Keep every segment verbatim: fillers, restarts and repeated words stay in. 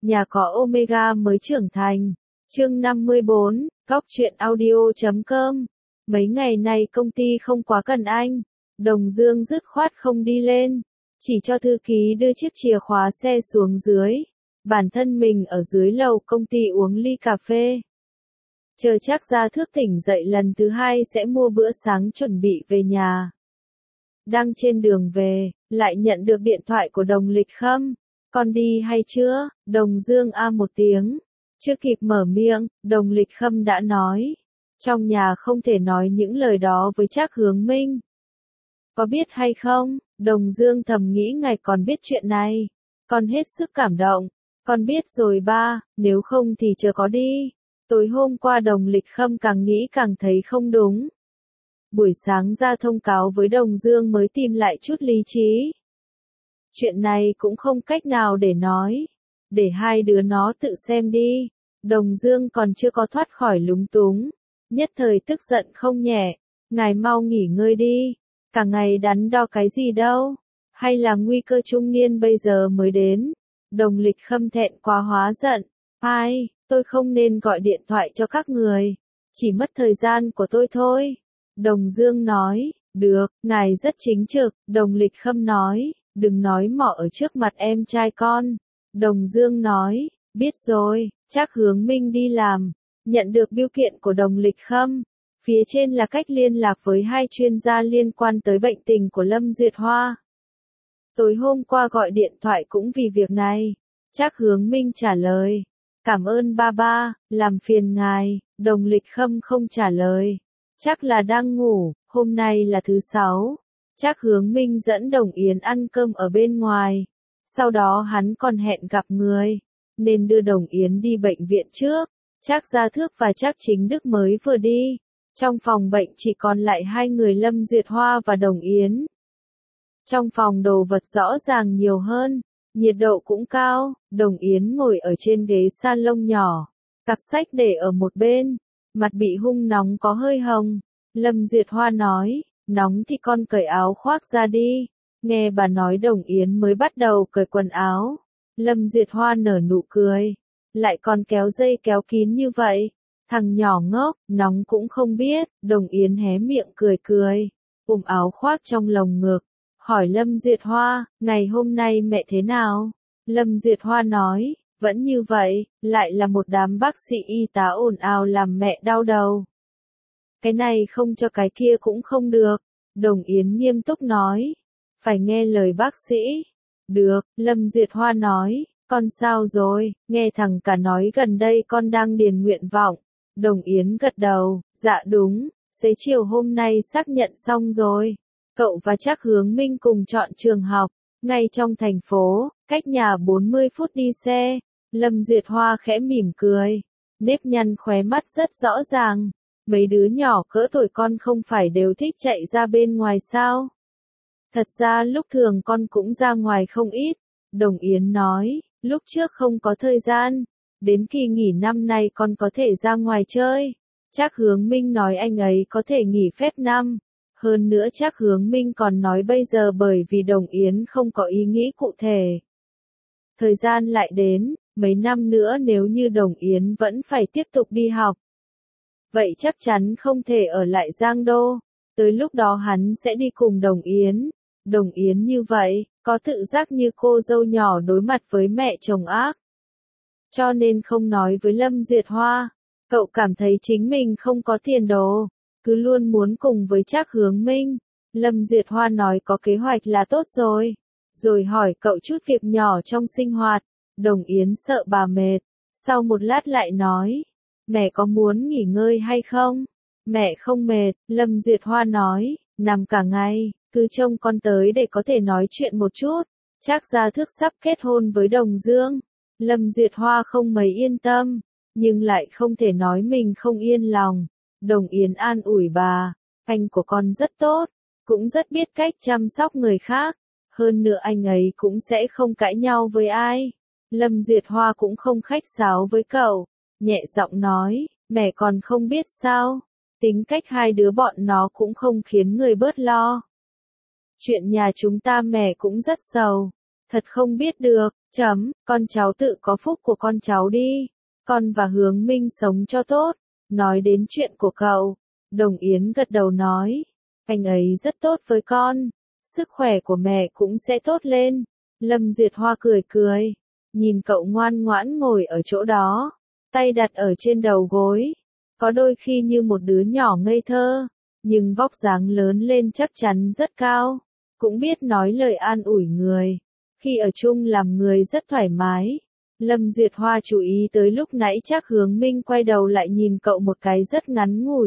nhà có Omega mới trưởng thành. Chương năm mươi bốn, Góc truyện audio chấm com. Mấy ngày nay công ty không quá cần anh. Đồng Dương dứt khoát không đi lên, chỉ cho thư ký đưa chiếc chìa khóa xe xuống dưới. Bản thân mình ở dưới lầu công ty uống ly cà phê. Chờ chắc Gia Thước tỉnh dậy lần thứ hai sẽ mua bữa sáng chuẩn bị về nhà. Đang trên đường về, lại nhận được điện thoại của Đồng Lịch Khâm. Con đi hay chưa? Đồng Dương a một tiếng. Chưa kịp mở miệng, Đồng Lịch Khâm đã nói. Trong nhà không thể nói những lời đó với Trác Hướng Minh. Có biết hay không? Đồng Dương thầm nghĩ ngài còn biết chuyện này. Con hết sức cảm động. Con biết rồi ba, nếu không thì chờ có đi. Tối hôm qua Đồng Lịch Khâm càng nghĩ càng thấy không đúng. Buổi sáng ra thông cáo với Đồng Dương mới tìm lại chút lý trí. Chuyện này cũng không cách nào để nói. Để hai đứa nó tự xem đi. Đồng Dương còn chưa có thoát khỏi lúng túng. Nhất thời tức giận không nhẹ. Ngài mau nghỉ ngơi đi. Cả ngày đắn đo cái gì đâu. Hay là nguy cơ trung niên bây giờ mới đến. Đồng Lịch Khâm thẹn quá hóa giận. Ai, tôi không nên gọi điện thoại cho các người. Chỉ mất thời gian của tôi thôi. Đồng Dương nói, được, ngài rất chính trực. Đồng Lịch Khâm nói, đừng nói mỏ ở trước mặt em trai con. Đồng Dương nói, biết rồi. Trác Hướng Minh đi làm, nhận được bưu kiện của Đồng Lịch Khâm. Phía trên là cách liên lạc với hai chuyên gia liên quan tới bệnh tình của Lâm Duyệt Hoa. Tối hôm qua gọi điện thoại cũng vì việc này. Trác Hướng Minh trả lời, cảm ơn ba ba, làm phiền ngài. Đồng Lịch Khâm không trả lời. Chắc là đang ngủ, hôm nay là thứ sáu. Trác Hướng Minh dẫn Đồng Yến ăn cơm ở bên ngoài. Sau đó hắn còn hẹn gặp người, nên đưa Đồng Yến đi bệnh viện trước. Trác Gia Thước và Trác Chính Đức mới vừa đi. Trong phòng bệnh chỉ còn lại hai người Lâm Duyệt Hoa và Đồng Yến. Trong phòng đồ vật rõ ràng nhiều hơn, nhiệt độ cũng cao. Đồng Yến ngồi ở trên ghế salon nhỏ, cặp sách để ở một bên, mặt bị hung nóng có hơi hồng. Lâm Duyệt Hoa nói, nóng thì con cởi áo khoác ra đi. Nghe bà nói Đồng Yến mới bắt đầu cởi quần áo. Lâm Duyệt Hoa nở nụ cười, lại còn kéo dây kéo kín như vậy. Thằng nhỏ ngốc, nóng cũng không biết. Đồng Yến hé miệng cười cười, ôm áo khoác trong lồng ngực, hỏi Lâm Duyệt Hoa, ngày hôm nay mẹ thế nào? Lâm Duyệt Hoa nói, vẫn như vậy, lại là một đám bác sĩ y tá ồn ào làm mẹ đau đầu. Cái này không cho cái kia cũng không được. Đồng Yến nghiêm túc nói, phải nghe lời bác sĩ. Được, Lâm Duyệt Hoa nói, con sao rồi? Nghe thằng cả nói gần đây con đang điền nguyện vọng. Đồng Yến gật đầu, dạ đúng, xế chiều hôm nay xác nhận xong rồi. Cậu và Trác Hướng Minh cùng chọn trường học, ngay trong thành phố, cách nhà bốn mươi phút đi xe. Lâm Duyệt Hoa khẽ mỉm cười, nếp nhăn khóe mắt rất rõ ràng. Mấy đứa nhỏ cỡ tuổi con không phải đều thích chạy ra bên ngoài sao? Thật ra lúc thường con cũng ra ngoài không ít. Đồng Yến nói, lúc trước không có thời gian. Đến kỳ nghỉ năm nay con có thể ra ngoài chơi. Trác Hướng Minh nói anh ấy có thể nghỉ phép năm. Hơn nữa Trác Hướng Minh còn nói bây giờ bởi vì Đồng Yến không có ý nghĩ cụ thể. Thời gian lại đến, mấy năm nữa nếu như Đồng Yến vẫn phải tiếp tục đi học. Vậy chắc chắn không thể ở lại Giang Đô. Tới lúc đó hắn sẽ đi cùng Đồng Yến. Đồng Yến như vậy, có tự giác như cô dâu nhỏ đối mặt với mẹ chồng ác. Cho nên không nói với Lâm Duyệt Hoa. Cậu cảm thấy chính mình không có tiền đồ, cứ luôn muốn cùng với Trác Hướng Minh. Lâm Duyệt Hoa nói có kế hoạch là tốt rồi. Rồi hỏi cậu chút việc nhỏ trong sinh hoạt. Đồng Yến sợ bà mệt. Sau một lát lại nói, mẹ có muốn nghỉ ngơi hay không? Mẹ không mệt, Lâm Duyệt Hoa nói, nằm cả ngày, cứ trông con tới để có thể nói chuyện một chút. Trác Gia Thước sắp kết hôn với Đồng Dương. Lâm Duyệt Hoa không mấy yên tâm, nhưng lại không thể nói mình không yên lòng. Đồng Yến an ủi bà, anh của con rất tốt, cũng rất biết cách chăm sóc người khác. Hơn nữa anh ấy cũng sẽ không cãi nhau với ai. Lâm Duyệt Hoa cũng không khách sáo với cậu, nhẹ giọng nói, mẹ còn không biết sao, tính cách hai đứa bọn nó cũng không khiến người bớt lo. Chuyện nhà chúng ta mẹ cũng rất sầu, Thật không biết được, chấm, con cháu tự có phúc của con cháu đi. Con và Hướng Minh sống cho tốt. Nói đến chuyện của cậu, Đồng Yến gật đầu nói. Anh ấy rất tốt với con. Sức khỏe của mẹ cũng sẽ tốt lên. Lâm Duyệt Hoa cười cười. Nhìn cậu ngoan ngoãn ngồi ở chỗ đó. Tay đặt ở trên đầu gối. Có đôi khi như một đứa nhỏ ngây thơ. Nhưng vóc dáng lớn lên chắc chắn rất cao. Cũng biết nói lời an ủi người. Khi ở chung làm người rất thoải mái. Lâm Duyệt Hoa chú ý tới lúc nãy Trác Hướng Minh quay đầu lại nhìn cậu một cái rất ngắn ngủi.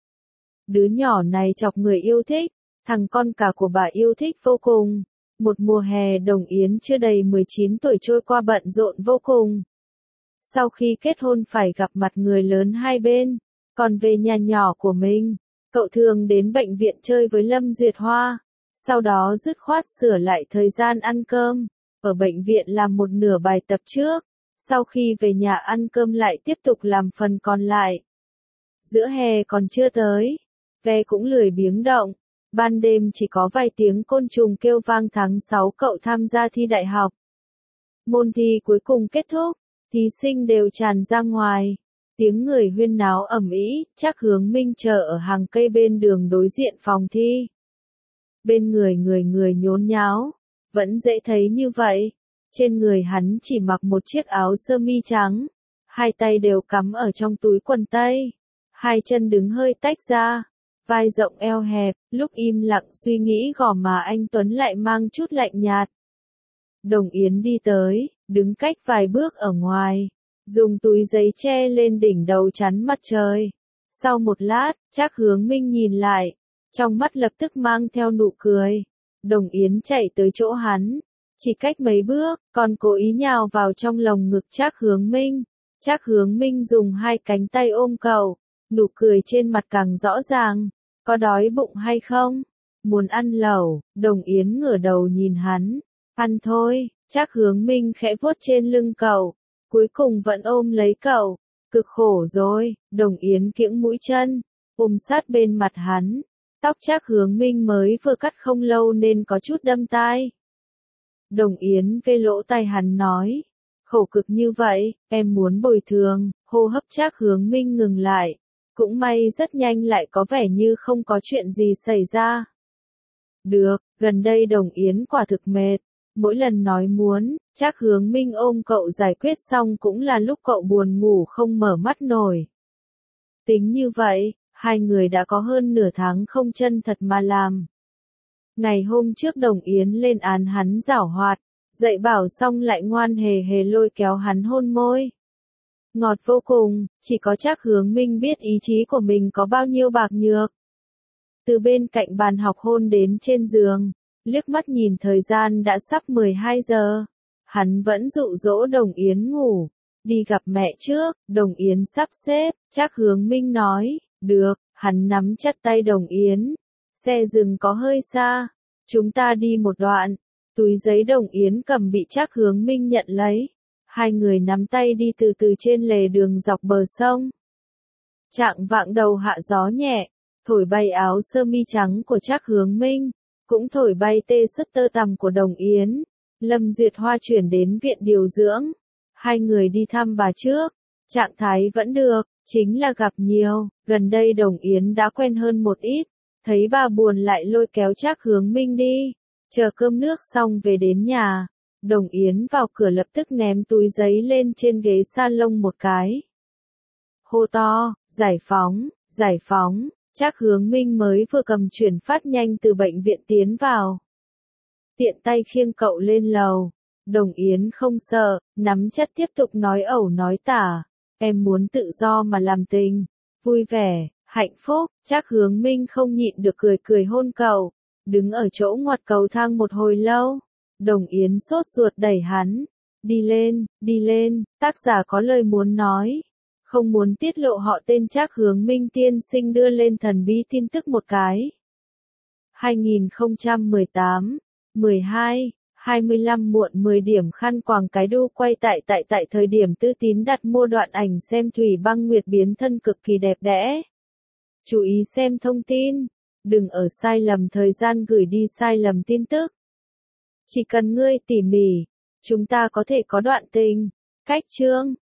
Đứa nhỏ này chọc người yêu thích, thằng con cả của bà yêu thích vô cùng. Một mùa hè Đồng Yến chưa đầy mười chín tuổi trôi qua bận rộn vô cùng. Sau khi kết hôn phải gặp mặt người lớn hai bên, còn về nhà nhỏ của mình, cậu thường đến bệnh viện chơi với Lâm Duyệt Hoa. Sau đó dứt khoát sửa lại thời gian ăn cơm, ở bệnh viện làm một nửa bài tập trước, sau khi về nhà ăn cơm lại tiếp tục làm phần còn lại. Giữa hè còn chưa tới, ve cũng lười biếng động, ban đêm chỉ có vài tiếng côn trùng kêu vang. Tháng sáu cậu tham gia thi đại học. Môn thi cuối cùng kết thúc, thí sinh đều tràn ra ngoài, tiếng người huyên náo ầm ĩ. Trác Hướng Minh chờ ở hàng cây bên đường đối diện phòng thi. Bên người người người nhốn nháo, vẫn dễ thấy như vậy. Trên người hắn chỉ mặc một chiếc áo sơ mi trắng, hai tay đều cắm ở trong túi quần tây, hai chân đứng hơi tách ra, vai rộng eo hẹp. Lúc im lặng suy nghĩ gò má anh Tuấn lại mang chút lạnh nhạt. Đồng Yến đi tới, đứng cách vài bước ở ngoài, dùng túi giấy che lên đỉnh đầu chắn mặt trời. Sau một lát, Trác Hướng Minh nhìn lại, trong mắt lập tức mang theo nụ cười. Đồng Yến chạy tới chỗ hắn, chỉ cách mấy bước, còn cố ý nhào vào trong lồng ngực Trác Hướng Minh. Trác Hướng Minh dùng hai cánh tay ôm cậu, nụ cười trên mặt càng rõ ràng. Có đói bụng hay không? Muốn ăn lẩu? Đồng Yến ngửa đầu nhìn hắn. Ăn thôi. Trác Hướng Minh khẽ vuốt trên lưng cậu, cuối cùng vẫn ôm lấy cậu. Cực khổ rồi. Đồng Yến kiễng mũi chân, ôm sát bên mặt hắn. Tóc Trác Hướng Minh mới vừa cắt không lâu nên có chút đâm tai. Đồng Yến vê lỗ tai hắn nói, khổ cực như vậy, em muốn bồi thường. Hô hấp Trác Hướng Minh ngừng lại. Cũng may rất nhanh lại có vẻ như không có chuyện gì xảy ra. Được, gần đây Đồng Yến quả thực mệt. Mỗi lần nói muốn, Trác Hướng Minh ôm cậu giải quyết xong cũng là lúc cậu buồn ngủ không mở mắt nổi. Tính như vậy, hai người đã có hơn nửa tháng không chân thật mà làm. Ngày hôm trước Đồng Yến lên án hắn giảo hoạt, dạy bảo xong lại ngoan hề hề lôi kéo hắn hôn môi. Ngọt vô cùng, chỉ có Trác Hướng Minh biết ý chí của mình có bao nhiêu bạc nhược. Từ bên cạnh bàn học hôn đến trên giường, liếc mắt nhìn thời gian đã sắp mười hai giờ. Hắn vẫn dụ dỗ Đồng Yến ngủ. Đi gặp mẹ trước. Đồng Yến sắp xếp. Trác Hướng Minh nói. Được. Hắn nắm chặt tay Đồng Yến. Xe dừng có hơi xa. Chúng ta đi một đoạn. Túi giấy Đồng Yến cầm bị Trác Hướng Minh nhận lấy. Hai người nắm tay đi từ từ trên lề đường dọc bờ sông. Trạng vạng đầu hạ gió nhẹ, thổi bay áo sơ mi trắng của Trác Hướng Minh, cũng thổi bay tê sứt tơ tằm của Đồng Yến. Lâm Duyệt Hoa chuyển đến viện điều dưỡng. Hai người đi thăm bà trước. Trạng thái vẫn được, chính là gặp nhiều. Gần đây Đồng Yến đã quen hơn một ít. Thấy bà buồn lại lôi kéo Trác Hướng Minh đi. Chờ cơm nước xong về đến nhà. Đồng Yến vào cửa lập tức ném túi giấy lên trên ghế salon một cái. Hô to, giải phóng, giải phóng. Trác Hướng Minh mới vừa cầm chuyển phát nhanh từ bệnh viện tiến vào. Tiện tay khiêng cậu lên lầu. Đồng Yến không sợ, nắm chặt tiếp tục nói ẩu nói tả. Em muốn tự do mà làm tình. Vui vẻ, hạnh phúc. Trác Hướng Minh không nhịn được cười cười hôn cậu. Đứng ở chỗ ngoặt cầu thang một hồi lâu. Đồng Yến sốt ruột đẩy hắn. Đi lên, đi lên, tác giả có lời muốn nói. Không muốn tiết lộ họ tên Trác Hướng Minh tiên sinh đưa lên thần bí tin tức một cái. hai nghìn không trăm mười tám, mười hai, hai mươi lăm muộn mười điểm khăn quàng cái đu quay tại tại tại thời điểm Tư Tín đặt mua đoạn ảnh xem Thủy Băng Nguyệt biến thân cực kỳ đẹp đẽ. Chú ý xem thông tin. Đừng ở sai lầm thời gian gửi đi sai lầm tin tức. Chỉ cần ngươi tỉ mỉ, chúng ta có thể có đoạn tình. Cách chương